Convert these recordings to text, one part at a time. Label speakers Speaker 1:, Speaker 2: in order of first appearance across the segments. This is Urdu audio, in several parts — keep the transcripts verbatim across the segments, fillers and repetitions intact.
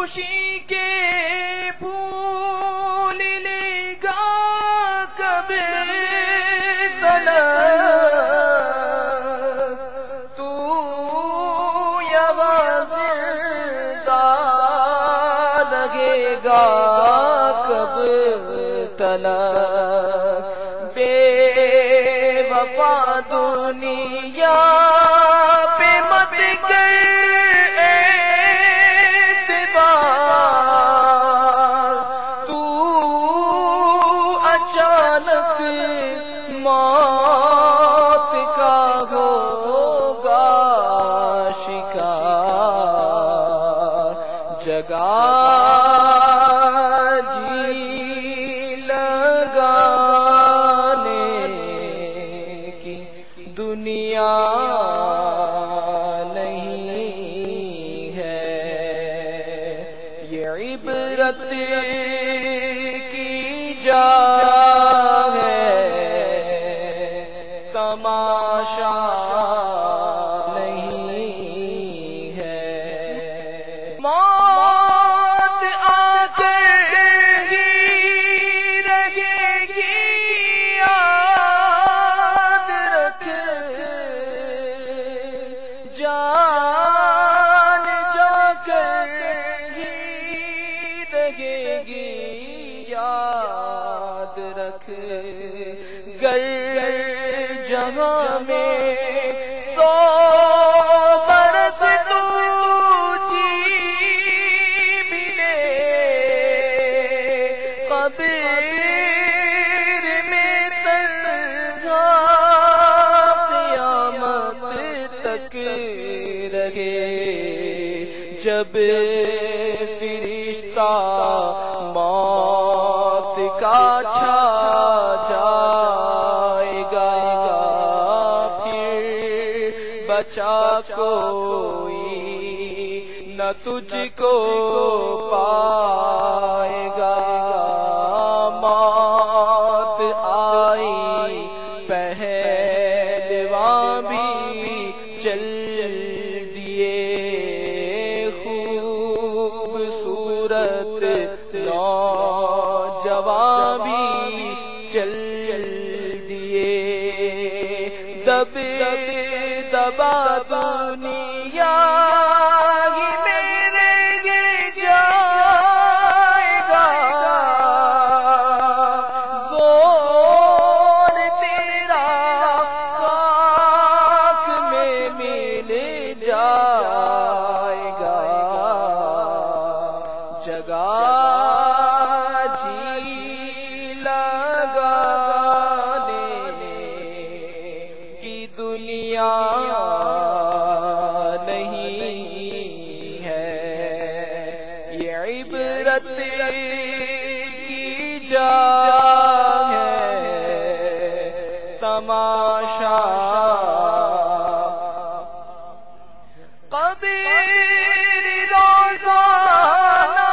Speaker 1: خوشی کے پھول لے گا کب تلک، تو یہاں زندہ لگے گا کب تلک، بے وفا دنیا پہ مت کر موت کا ہوگا شکار، جگہ جی لگانے کی دنیا نہیں ہے، یہ عبرت کی جا تماشا نہیں ہے، موت آ کر ہی رہے گی یاد رکھ، جان جا کر ہی رہے گی یاد رکھ، گر جہاں میں سو برس تو جی بھی لے، قبر میں تنہا قیامت تک رہے، جب فرشتہ موت کا چھا جائے گا، بچا کوئی نہ تجھ کو پائے گا، موت آئی پہلواں بھی چل دیے، خوبصورت نوجوان بھی چل دیے، دب دبا دنیا ہی میں رہ جائے گا، زور تیرا خاک میں مل جائے گا، جگہ جی لگانے کی دنیا نہیں ہے، یہ عبرت کی جا ہے تماشا، قبر روزانہ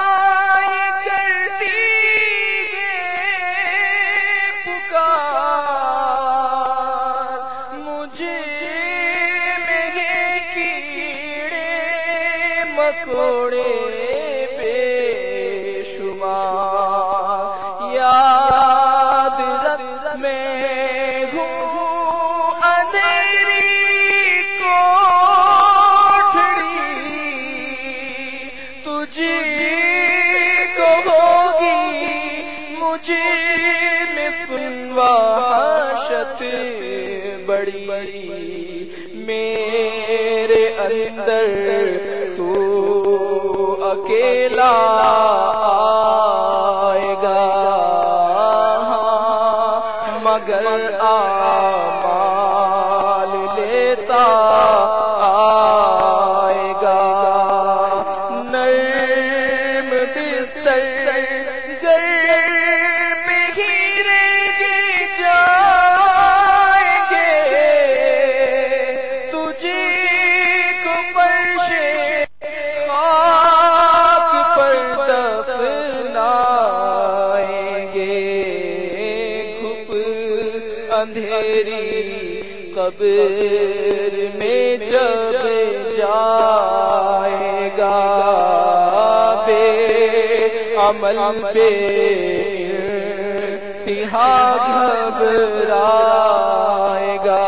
Speaker 1: کرتی ہے پکار، مجھے مکوڑے بے شمار، یاد رکھ میں ہوں اندھیری کوٹھڑی، تجھ کو ہوگی مجھے میں سن وحشت بڑی بڑی، میرے اندر تو اکیلا آئے گا، مگر اعمال لیتا آئے گا، نرم بستر گر پہ ہی رہ جائیں گے، تجھے کو فرش خاک پر دفنائیں گے، گھپ اندھیری قبر میں جب جائے گا، عمل پہ انتہا گھبرائے گا،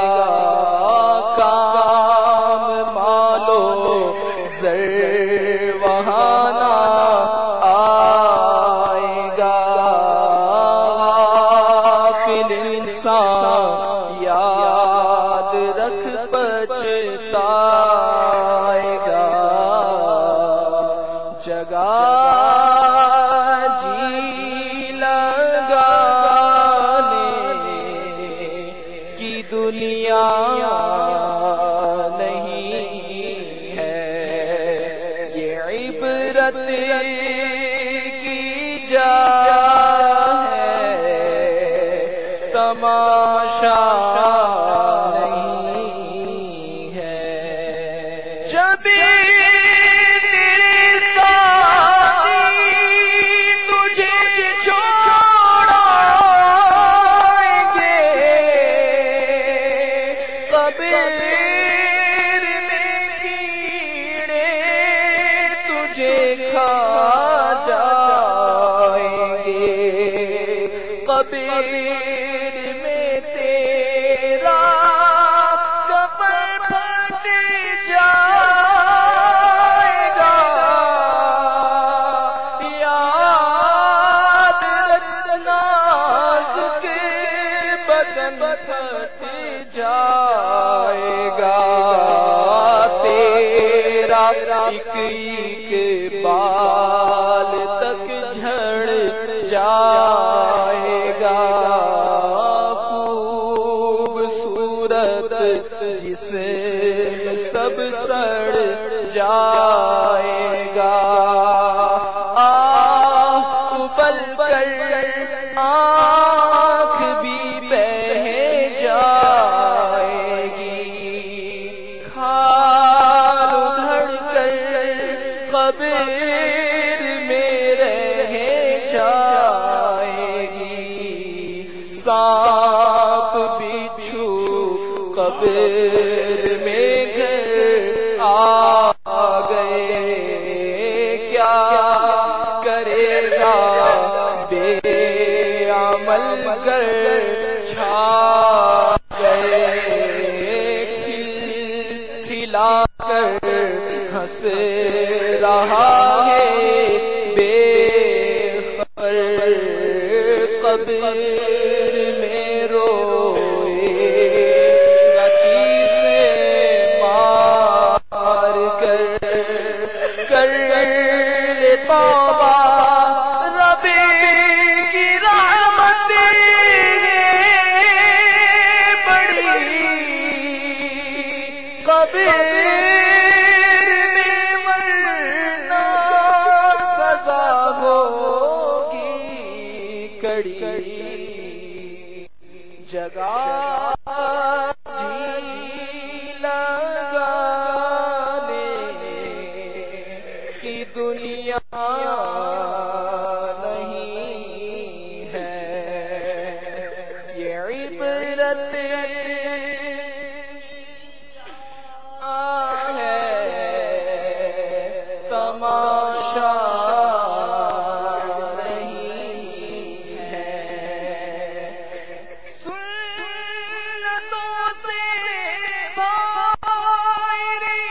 Speaker 1: کام مالو زر وہاں نہ آئے گا، غافل انسان یاد رکھ پچھتائے گا، جگہ جی لگانے کی دنیا نہیں ہے، یہ عبرت کی جا ہے، تماشا نہیں ہے، جب قبر میں کیڑے تجھے کھا جائیں گے، قبر میں تیرا کفن پھٹ جائے گا، یاد رکھنا نازک بدن پھٹ جائے گا، تیرا ایک ایک بال تک جھڑ جائے گا، خوبصورت جسم سب سڑ جائے گا، آہ ابل کر آنکھ بھی بہ جائے گی، کھال ادھڑ کر قبر میں رہ جائے گی، سانپ بچھو قبر میں گھر آ گئے، کیا کرے گا بے عمل گر چھا گئے، کھل کھلا کر ہنس رہا ہے بے خبر، قبر میں روئے گا چیخیں مار کر، کر لے توبہ رب کی رحمت بڑی، قبر میں مرنا سزا ہوگی کڑی، جگہ جی لگانے کی دنیا نہیں ہے، یہ عبرت ہے، تماشا نہیں ہے، سنتوں سے باہر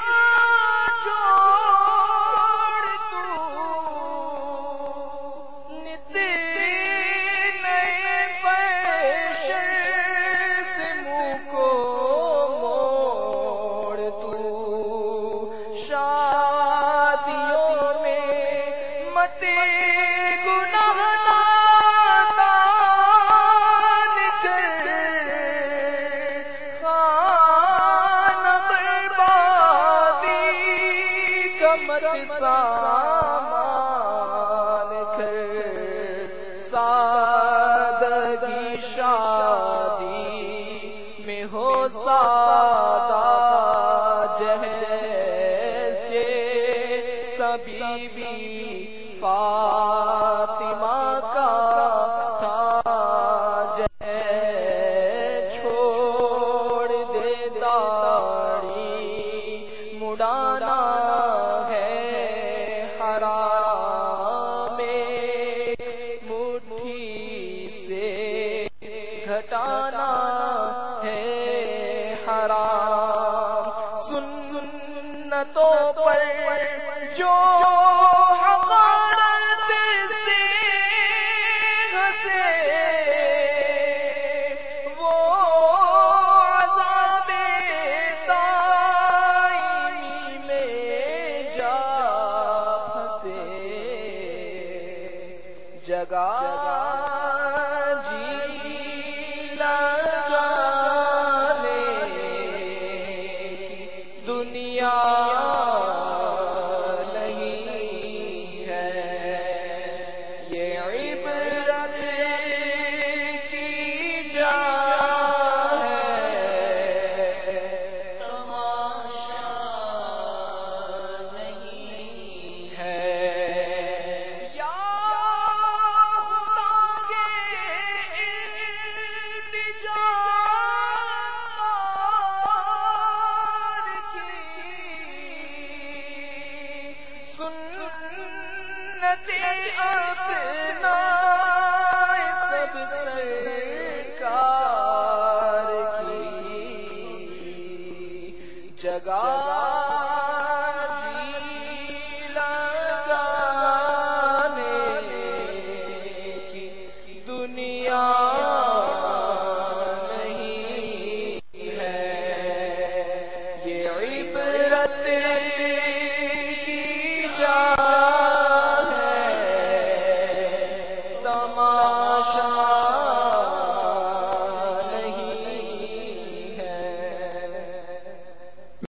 Speaker 1: چھوڑ تو نت نئے فیشن سے منہ کو موڑ تو، شادیوں میں مت گناہ دان کر، خانہ بربادی کا مت سامان کر، سادگی شادی میں ہو سادہ جیسے سبھی بھی فاطمہ کا تھا، چھوڑ دے داڑھی مڑانا ہے حرام، گھٹانا ہے حرام، سنتوں پر جو حقارت سے ہنسے وہ عذاب دائمی میں جا پھنسے، جگہ جی لگانے کی دنیا نہیں ہے، یہ عبرت کی جا ہے، تماشا نہیں ہے۔ سنت اپنا سب سرکار کی جگہ جی لگانے کی دنیا نہیں ہے، یہ عبرت